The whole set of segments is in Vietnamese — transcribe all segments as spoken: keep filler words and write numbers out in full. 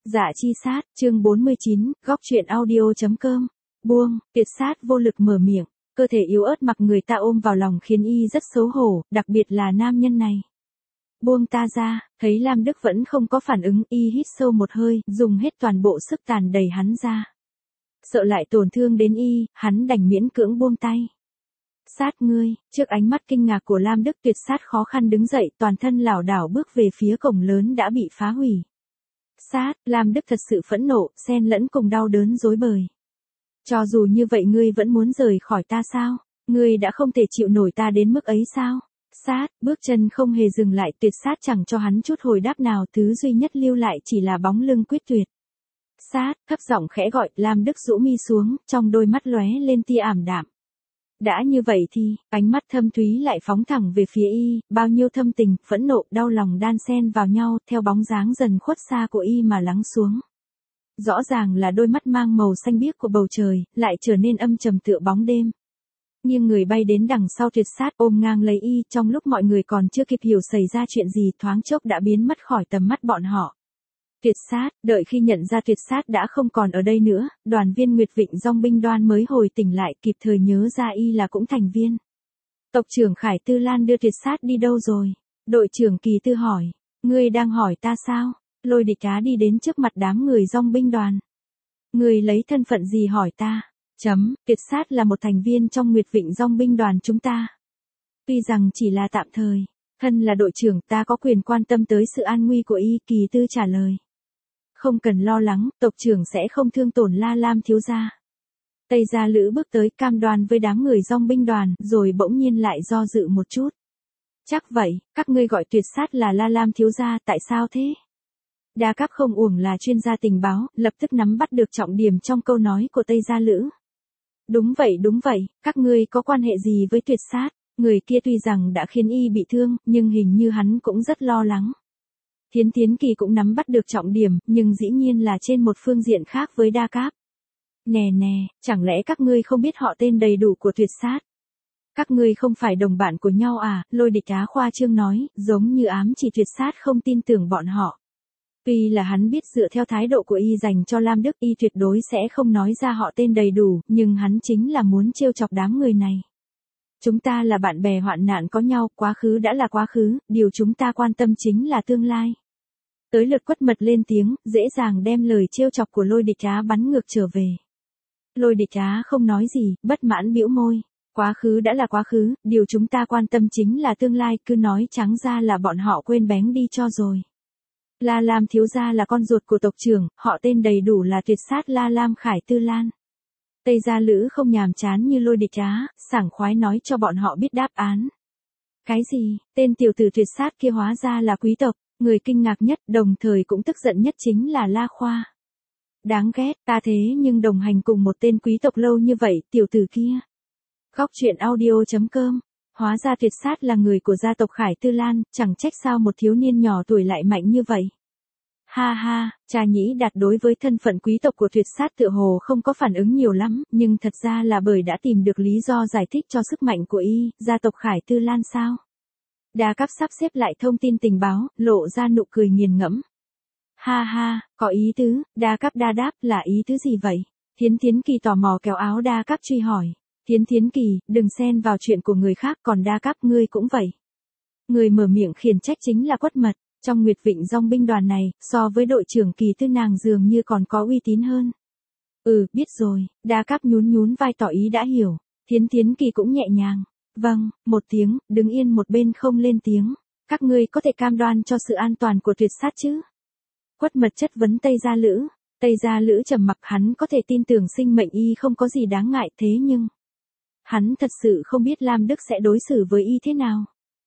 Dạ chi sát, chương bốn mươi chín, góc truyện audio.com. Buông, tuyệt sát vô lực mở miệng, cơ thể yếu ớt mặc người ta ôm vào lòng khiến y rất xấu hổ, đặc biệt là nam nhân này. Buông ta ra, thấy Lam Đức vẫn không có phản ứng, y hít sâu một hơi, dùng hết toàn bộ sức tàn đẩy hắn ra. Sợ lại tổn thương đến y, hắn đành miễn cưỡng buông tay. Sát ngươi, trước ánh mắt kinh ngạc của Lam Đức tuyệt sát khó khăn đứng dậy, toàn thân lảo đảo bước về phía cổng lớn đã bị phá hủy. Sát, Lam Đức thật sự phẫn nộ, xen lẫn cùng đau đớn rối bời. Cho dù như vậy ngươi vẫn muốn rời khỏi ta sao? Ngươi đã không thể chịu nổi ta đến mức ấy sao? Sát, bước chân không hề dừng lại, tuyệt sát chẳng cho hắn chút hồi đáp nào, thứ duy nhất lưu lại chỉ là bóng lưng quyết tuyệt. Sát, thấp giọng khẽ gọi, Lam Đức rũ mi xuống, trong đôi mắt lóe lên tia ảm đạm. Đã như vậy thì, ánh mắt thâm thúy lại phóng thẳng về phía y, bao nhiêu thâm tình, phẫn nộ, đau lòng đan xen vào nhau, theo bóng dáng dần khuất xa của y mà lắng xuống. Rõ ràng là đôi mắt mang màu xanh biếc của bầu trời, lại trở nên âm trầm tựa bóng đêm. Nhưng người bay đến đằng sau tuyệt sát ôm ngang lấy y, trong lúc mọi người còn chưa kịp hiểu xảy ra chuyện gì, thoáng chốc đã biến mất khỏi tầm mắt bọn họ. Tuyệt sát, đợi khi nhận ra tuyệt sát đã không còn ở đây nữa, đoàn viên Nguyệt Vịnh Dong binh đoàn mới hồi tỉnh lại, kịp thời nhớ ra y là cũng thành viên. Tộc trưởng Khải Tư Lan đưa tuyệt sát đi đâu rồi? Đội trưởng Kỳ Tư hỏi. Ngươi đang hỏi ta sao? Lôi Địch Á đi đến trước mặt đám người Dong binh đoàn. Ngươi lấy thân phận gì hỏi ta? Chấm, tuyệt sát là một thành viên trong Nguyệt Vịnh Dong binh đoàn chúng ta. Tuy rằng chỉ là tạm thời, thân là đội trưởng ta có quyền quan tâm tới sự an nguy của y, Kỳ Tư trả lời. Không cần lo lắng, tộc trưởng sẽ không thương tổn La Lam thiếu gia. Tây Gia Lữ bước tới cam đoan với đám người Dong binh đoàn, rồi bỗng nhiên lại do dự một chút. Chắc vậy, các ngươi gọi tuyệt sát là La Lam thiếu gia, tại sao thế? Đa Cáp không uổng là chuyên gia tình báo, lập tức nắm bắt được trọng điểm trong câu nói của Tây Gia Lữ. Đúng vậy đúng vậy, các ngươi có quan hệ gì với tuyệt sát? Người kia tuy rằng đã khiến y bị thương, nhưng hình như hắn cũng rất lo lắng. Thiến Thiến Kỳ cũng nắm bắt được trọng điểm, nhưng dĩ nhiên là trên một phương diện khác với Đa Cáp. Nè nè, chẳng lẽ các ngươi không biết họ tên đầy đủ của tuyệt sát? Các ngươi không phải đồng bạn của nhau à? Lôi Địch Á khoa trương nói, giống như ám chỉ tuyệt sát không tin tưởng bọn họ. Tuy là hắn biết dựa theo thái độ của y dành cho Lam Đức, y tuyệt đối sẽ không nói ra họ tên đầy đủ, nhưng hắn chính là muốn trêu chọc đám người này. Chúng ta là bạn bè hoạn nạn có nhau, quá khứ đã là quá khứ, điều chúng ta quan tâm chính là tương lai. Tới lượt Quất Mật lên tiếng, dễ dàng đem lời trêu chọc của Lôi Địch Á bắn ngược trở về. Lôi Địch Á không nói gì, bất mãn bĩu môi. Quá khứ đã là quá khứ, điều chúng ta quan tâm chính là tương lai, cứ nói trắng ra là bọn họ quên bén đi cho rồi. La Lam thiếu gia là con ruột của tộc trưởng, họ tên đầy đủ là tuyệt sát La Lam Khải Tư Lan. Tây Gia Lữ không nhàm chán như Lôi Địch Á, sảng khoái nói cho bọn họ biết đáp án. Cái gì, tên tiểu tử tuyệt sát kia hóa ra là quý tộc, người kinh ngạc nhất, đồng thời cũng tức giận nhất chính là La Khoa. Đáng ghét, ta thế nhưng đồng hành cùng một tên quý tộc lâu như vậy, tiểu tử kia. Góc truyện audio.com. Hóa ra tuyệt sát là người của gia tộc Khải Tư Lan, chẳng trách sao một thiếu niên nhỏ tuổi lại mạnh như vậy. Ha ha, cha nhĩ đạt đối với thân phận quý tộc của tuyệt sát tựa hồ không có phản ứng nhiều lắm, nhưng thật ra là bởi đã tìm được lý do giải thích cho sức mạnh của y, gia tộc Khải Tư Lan sao? Đa Cáp sắp xếp lại thông tin tình báo, lộ ra nụ cười nghiền ngẫm. Ha ha, có ý tứ, Đa Cáp đa đáp, là ý tứ gì vậy? Thiến Thiến Kỳ tò mò kéo áo Đa Cáp truy hỏi. Thiến Thiến Kỳ, đừng xen vào chuyện của người khác, còn Đa Cáp ngươi cũng vậy. Người mở miệng khiển trách chính là Quất Mật, trong Nguyệt Vịnh Dong binh đoàn này, so với đội trưởng Kỳ Tư nàng dường như còn có uy tín hơn. Ừ, biết rồi, Đa Cáp nhún nhún vai tỏ ý đã hiểu, Thiến Thiến Kỳ cũng nhẹ nhàng. Vâng, một tiếng, đứng yên một bên không lên tiếng, các ngươi có thể cam đoan cho sự an toàn của tuyệt sát chứ? Quất Mật chất vấn Tây Gia Lữ, Tây Gia Lữ trầm mặc, hắn có thể tin tưởng sinh mệnh y không có gì đáng ngại, thế nhưng hắn thật sự không biết Lam Đức sẽ đối xử với y thế nào.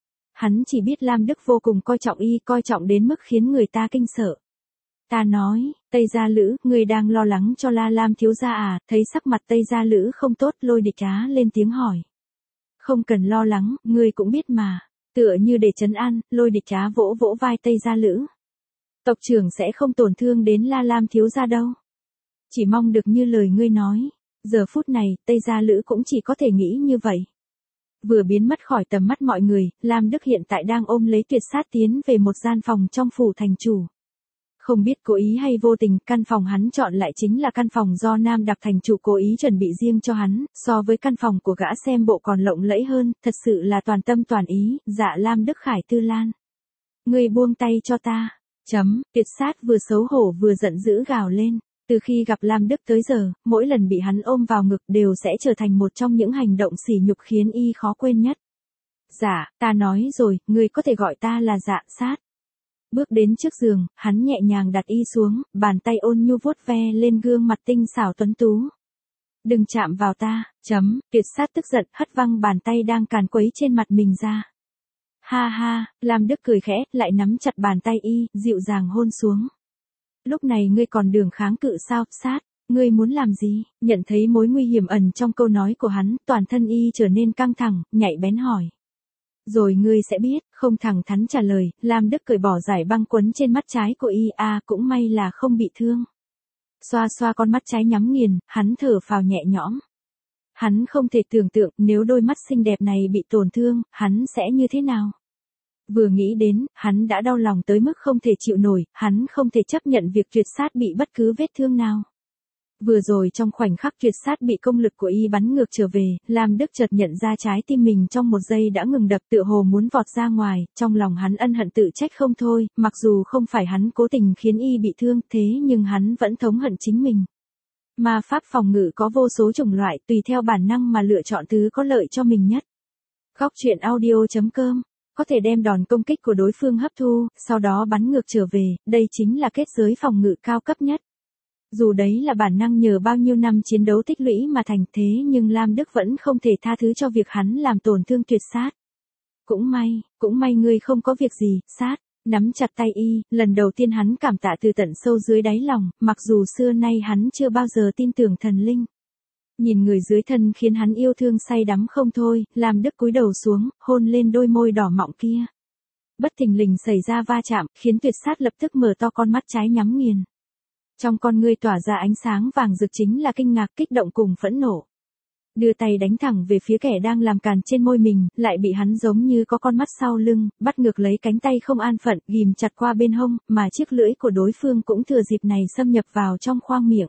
Hắn chỉ biết Lam Đức vô cùng coi trọng y, coi trọng đến mức khiến người ta kinh sợ. Ta nói, Tây Gia Lữ, người đang lo lắng cho La Lam thiếu gia à? Thấy sắc mặt Tây Gia Lữ không tốt, Lôi Địch Á lên tiếng hỏi. Không cần lo lắng, ngươi cũng biết mà. Tựa như để trấn an, Lôi Địch Á vỗ vỗ vai Tây Gia Lữ. Tộc trưởng sẽ không tổn thương đến La Lam thiếu gia đâu. Chỉ mong được như lời ngươi nói. Giờ phút này, Tây Gia Lữ cũng chỉ có thể nghĩ như vậy. Vừa biến mất khỏi tầm mắt mọi người, Lam Đức hiện tại đang ôm lấy tuyệt sát tiến về một gian phòng trong phủ thành chủ. Không biết cố ý hay vô tình, căn phòng hắn chọn lại chính là căn phòng do Nam Đặc thành chủ cố ý chuẩn bị riêng cho hắn, so với căn phòng của gã xem bộ còn lộng lẫy hơn, thật sự là toàn tâm toàn ý, dạ Lam Đức Khải Tư Lan. Ngươi buông tay cho ta. Chấm, Tuyệt Sát vừa xấu hổ vừa giận dữ gào lên. Từ khi gặp Lam Đức tới giờ, mỗi lần bị hắn ôm vào ngực đều sẽ trở thành một trong những hành động sỉ nhục khiến y khó quên nhất. Dạ, ta nói rồi, ngươi có thể gọi ta là Dạ Sát. Bước đến trước giường, hắn nhẹ nhàng đặt y xuống, bàn tay ôn nhu vuốt ve lên gương mặt tinh xảo tuấn tú. Đừng chạm vào ta. Chấm, Tuyệt Sát tức giận hất văng bàn tay đang càn quấy trên mặt mình ra. Ha ha, Lam Đức cười khẽ, lại nắm chặt bàn tay y, dịu dàng hôn xuống. Lúc này ngươi còn đường kháng cự sao, Sát? Ngươi muốn làm gì? Nhận thấy mối nguy hiểm ẩn trong câu nói của hắn, toàn thân y trở nên căng thẳng, nhạy bén hỏi. Rồi ngươi sẽ biết, không thẳng thắn trả lời, Lam Đức cởi bỏ dải băng quấn trên mắt trái của y, a à, cũng may là không bị thương. Xoa xoa con mắt trái nhắm nghiền, hắn thở phào nhẹ nhõm. Hắn không thể tưởng tượng nếu đôi mắt xinh đẹp này bị tổn thương, hắn sẽ như thế nào. Vừa nghĩ đến, hắn đã đau lòng tới mức không thể chịu nổi, hắn không thể chấp nhận việc Tuyệt Sát bị bất cứ vết thương nào. Vừa rồi trong khoảnh khắc Tuyệt Sát bị công lực của y bắn ngược trở về, Lam Đức chợt nhận ra trái tim mình trong một giây đã ngừng đập tựa hồ muốn vọt ra ngoài, trong lòng hắn ân hận tự trách không thôi, mặc dù không phải hắn cố tình khiến y bị thương, thế nhưng hắn vẫn thống hận chính mình. Ma pháp phòng ngự có vô số chủng loại, tùy theo bản năng mà lựa chọn thứ có lợi cho mình nhất. Góc truyện audio chấm com có thể đem đòn công kích của đối phương hấp thu, sau đó bắn ngược trở về, đây chính là kết giới phòng ngự cao cấp nhất. Dù đấy là bản năng nhờ bao nhiêu năm chiến đấu tích lũy mà thành thế nhưng Lam Đức vẫn không thể tha thứ cho việc hắn làm tổn thương Tuyệt Sát. Cũng may, cũng may ngươi không có việc gì, Sát. Nắm chặt tay y, lần đầu tiên hắn cảm tạ từ tận sâu dưới đáy lòng, mặc dù xưa nay hắn chưa bao giờ tin tưởng thần linh. Nhìn người dưới thân khiến hắn yêu thương say đắm không thôi, Lam Đức cúi đầu xuống, hôn lên đôi môi đỏ mọng kia. Bất thình lình xảy ra va chạm, khiến Tuyệt Sát lập tức mở to con mắt trái nhắm nghiền. Trong con ngươi tỏa ra ánh sáng vàng rực chính là kinh ngạc, kích động cùng phẫn nộ. Đưa tay đánh thẳng về phía kẻ đang làm càn trên môi mình, lại bị hắn giống như có con mắt sau lưng, bắt ngược lấy cánh tay không an phận, ghim chặt qua bên hông, mà chiếc lưỡi của đối phương cũng thừa dịp này xâm nhập vào trong khoang miệng.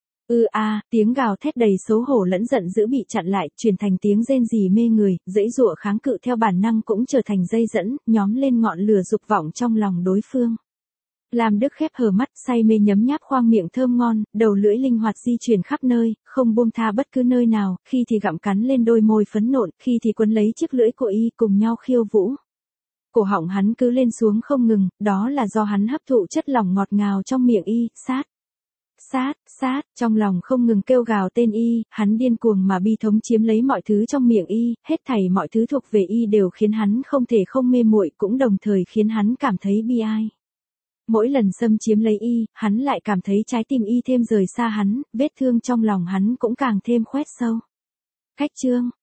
Ư a, à, tiếng gào thét đầy xấu hổ lẫn giận dữ bị chặn lại, chuyển thành tiếng rên rỉ mê người, dãy giụa kháng cự theo bản năng cũng trở thành dây dẫn, nhóm lên ngọn lửa dục vọng trong lòng đối phương. Lam Đức khép hờ mắt, say mê nhấm nháp khoang miệng thơm ngon, đầu lưỡi linh hoạt di chuyển khắp nơi, không buông tha bất cứ nơi nào, khi thì gặm cắn lên đôi môi phấn nộn, khi thì quấn lấy chiếc lưỡi của y cùng nhau khiêu vũ. Cổ họng hắn cứ lên xuống không ngừng, đó là do hắn hấp thụ chất lỏng ngọt ngào trong miệng y, Sát. Sát, Sát, trong lòng không ngừng kêu gào tên y, hắn điên cuồng mà bi thống chiếm lấy mọi thứ trong miệng y, hết thảy mọi thứ thuộc về y đều khiến hắn không thể không mê muội, cũng đồng thời khiến hắn cảm thấy bi ai. Mỗi lần xâm chiếm lấy y, hắn lại cảm thấy trái tim y thêm rời xa hắn, vết thương trong lòng hắn cũng càng thêm khoét sâu. Khách chương